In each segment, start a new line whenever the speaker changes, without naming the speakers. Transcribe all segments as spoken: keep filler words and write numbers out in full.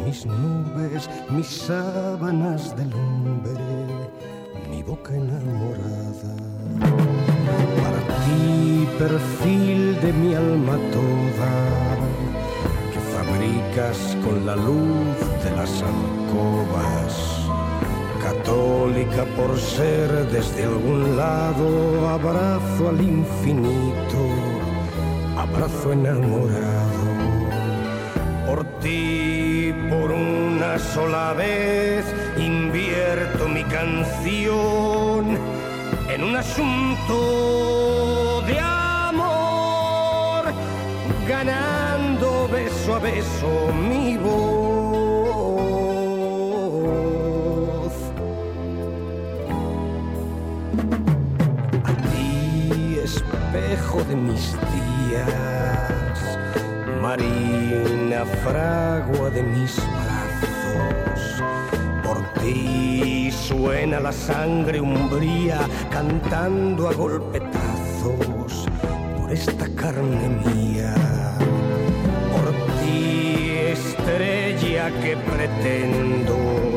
mis nubes, mis sábanas de lumbre, mi boca enamorada. Para ti, perfil de mi alma toda, que fabricas con la luz de las alcobas. Católica por ser desde algún lado, abrazo al infinito, abrazo enamorado. Por ti, por una sola vez, invierto mi canción en un asunto de amor, ganando beso a beso mi voz. A ti, espejo de mis días, marina fragua de mis brazos, por ti suena la sangre umbría cantando a golpetazos por esta carne mía. Por ti, estrella que pretendo,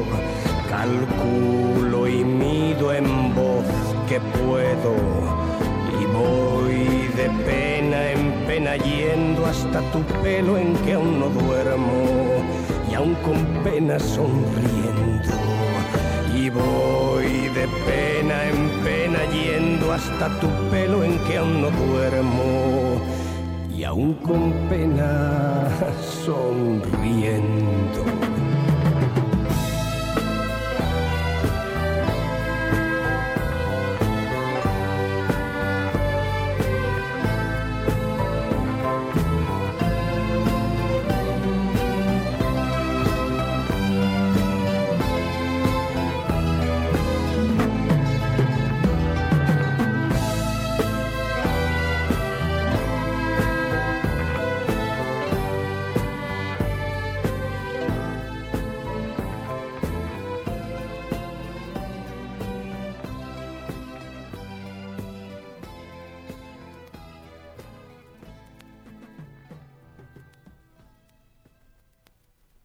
calculo y mido en voz que puedo, y voy de pena en pena yendo hasta tu pelo en que aún no duermo, y aún con pena sonriendo. Y voy de pena en pena yendo hasta tu pelo en que aún no duermo, y aún con pena sonriendo.